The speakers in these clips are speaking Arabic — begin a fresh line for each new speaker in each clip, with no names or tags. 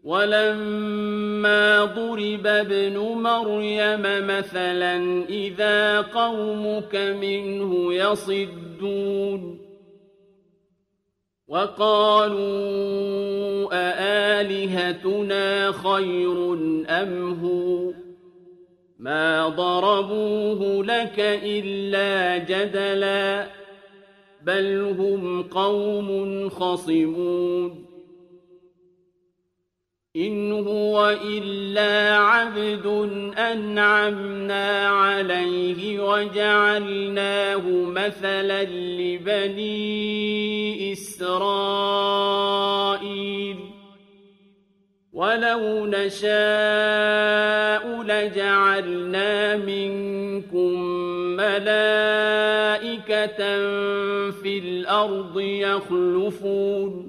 ولما ضرب ابن مريم مثلا إذا قومك منه يصدون وقالوا أآلهتنا خير أم هو ما ضربوه لك إلا جدلا بل هم قوم خصمون إن هو إلا عبد أنعمنا عليه وجعلناه مثلا لبني إسرائيل ولو نشاء لجعلنا منكم ملائكة في الأرض يخلفون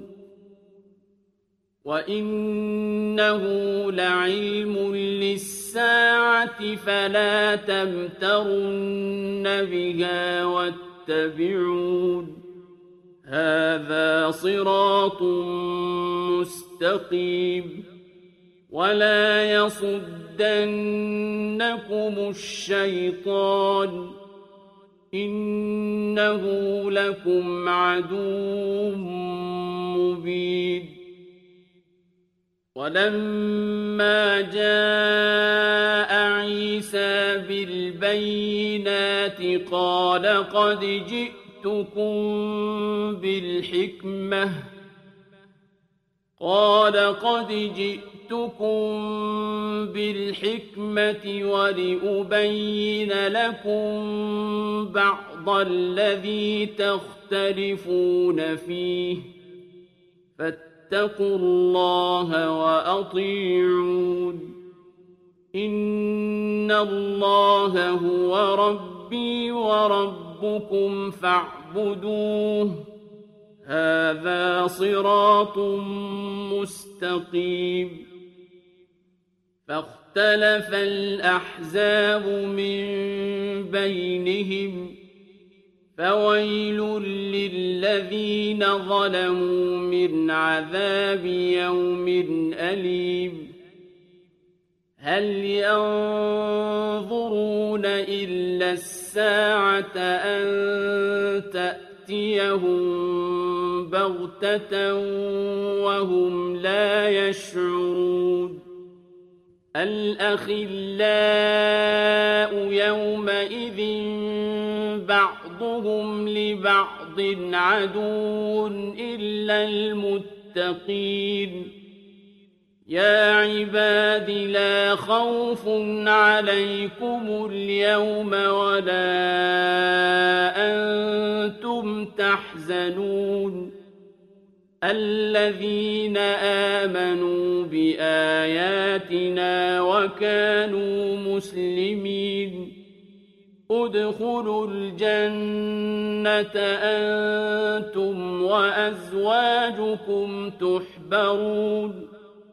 وإنه لعلم للساعة فلا تمترن بها واتبعون هذا صراط مستقيم ولا يصدنكم الشيطان إنه لكم عدو مبين ولما جاء عيسى بالبينات قال قد جئتكم بالحكمة ولأبين لكم بعض الذي تختلفون فيه فاتقوا الله وأطيعون إن الله هو ربي وربكم فاعبدوه هذا صراط مستقيم فاختلف الأحزاب من بينهم فويل للذين ظلموا من عذاب يوم أليم هل ينظرون إلا الساعة أن تأتيهم بغتة وهم لا يشعرون الأخلاء يومئذ بعضهم لبعض عدو إلا المتقين يا عباد لا خوف عليكم اليوم ولا أنتم تحزنون الذين آمنوا بآياتنا وكانوا مسلمين ادخلوا الجنة أنتم وأزواجكم تحبرون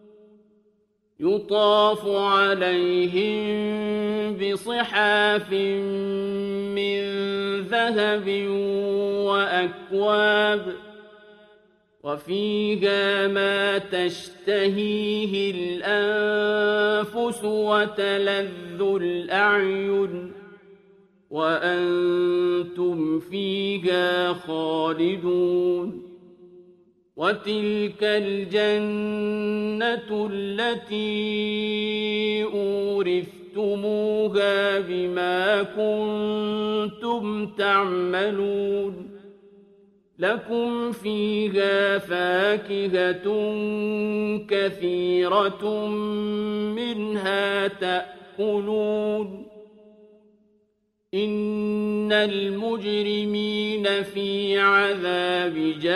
يطاف عليهم بصحاف من ذهب وأكواب وفيها ما تشتهيه الأنفس وتلذ الأعين وأنتم فيها خالدون وتلك الجنة التي أورثتموها بما كنتم تعملون لكم فيها فاكهة كثيرة منها تأكلون إن المجرمين في عذاب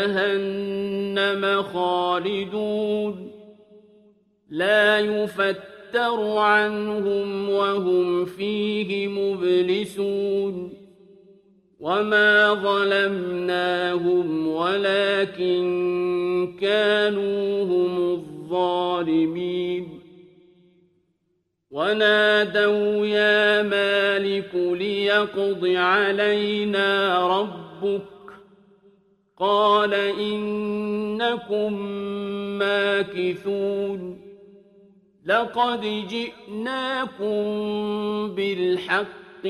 جهنم خالدون لا يفتر عنهم وهم فيه مبلسون وما ظلمناهم ولكن كانوا هم الظالمين ونادوا يا مالك ليقض علينا ربك قال إنكم ماكثون لقد جئناكم بالحق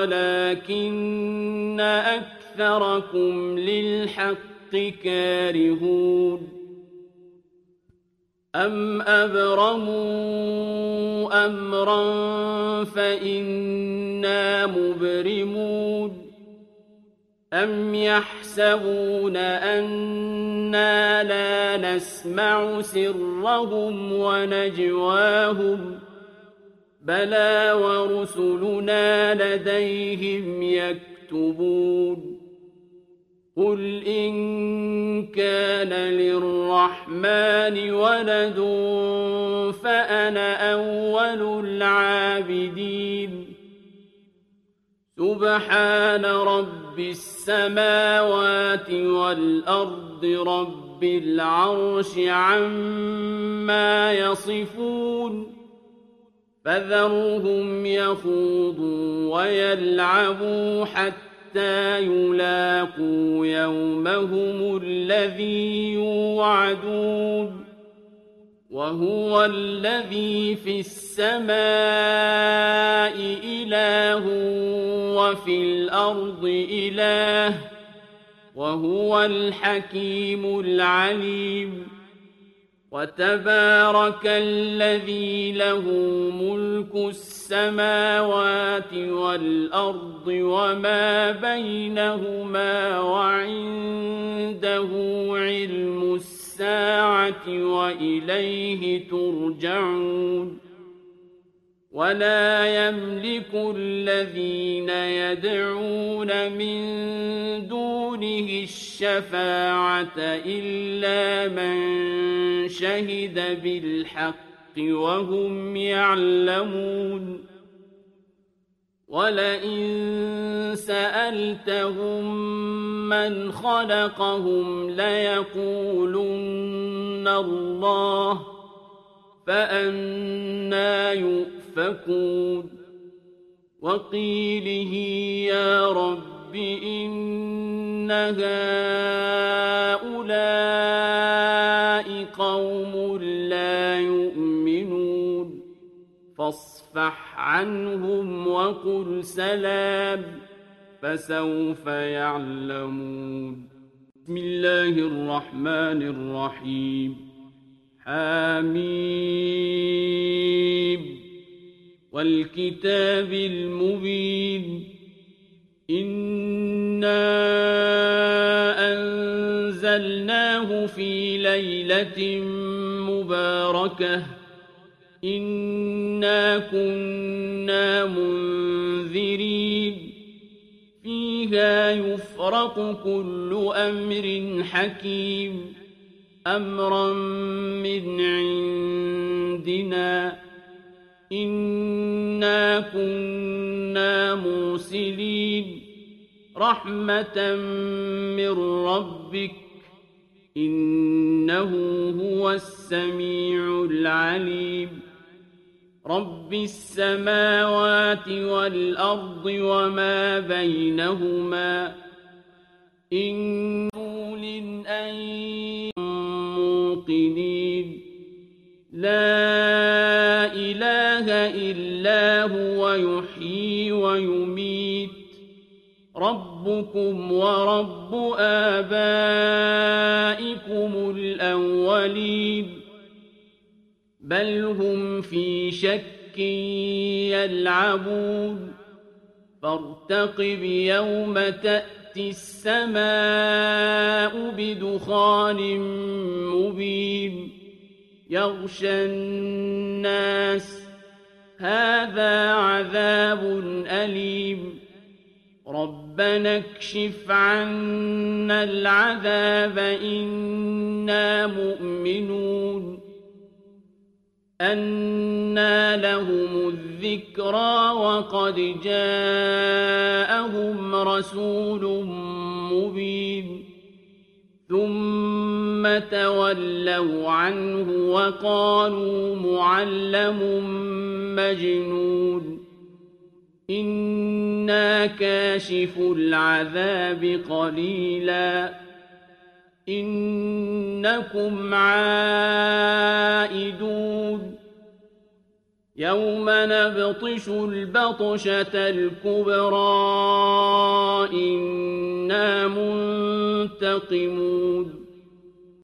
ولكن أكثركم للحق كارهون أم أبرموا أمرا فإنا مبرمون أم يحسبون أنا لا نسمع سرهم ونجواهم بلى ورسلنا لديهم يكتبون قل إن كان للرحمن ولد فأنا أول العابدين سبحان رب السماوات والأرض رب العرش عما يصفون فذرهم يخوضوا ويلعبوا حتى يلاقوا يومهم الذي يوعدون وهو الذي في السماء إله وفي الأرض إله وهو الحكيم العليم وتبارك الذي له ملك السماوات والأرض وما بينهما وعنده علم الساعة وإليه ترجعون ولا يملك الذين يدعون من دونه الشفاعة إلا من شهد بالحق وهم يعلمون ولئن سألتهم من خلقهم ليقولن الله فأنى يؤفكون وقيله يا رب إن هؤلاء قوم لا يؤمنون فاصفح عنهم وقل سلام فسوف يعلمون بسم الله الرحمن الرحيم حميم والكتاب المبين إنا أنزلناه في ليلة مباركة إنا كنا منذرين فيها يفرق كل أمر حكيم أمرا من عندنا إنا كنا مرسلين رحمة من ربك إنه هو السميع العليم رب السماوات والأرض وما بينهما إن أن موقنين لا إله إلا هو يحيي ويميت ربكم ورب آبائكم الأولين بل هم في شك يلعبون فارتقب يوم تأتي السماء بدخان مبين يغشى الناس هذا عذاب أليم ربنا اكشف عنا العذاب إنا مؤمنون أنى لهم الذكرى وقد جاءهم رسول مبين ثم تولوا عنه وقالوا معلم مجنون إنا كاشف العذاب قليلا إنكم عائدون يوم نبطش البطشة الكبرى إنا منتقمون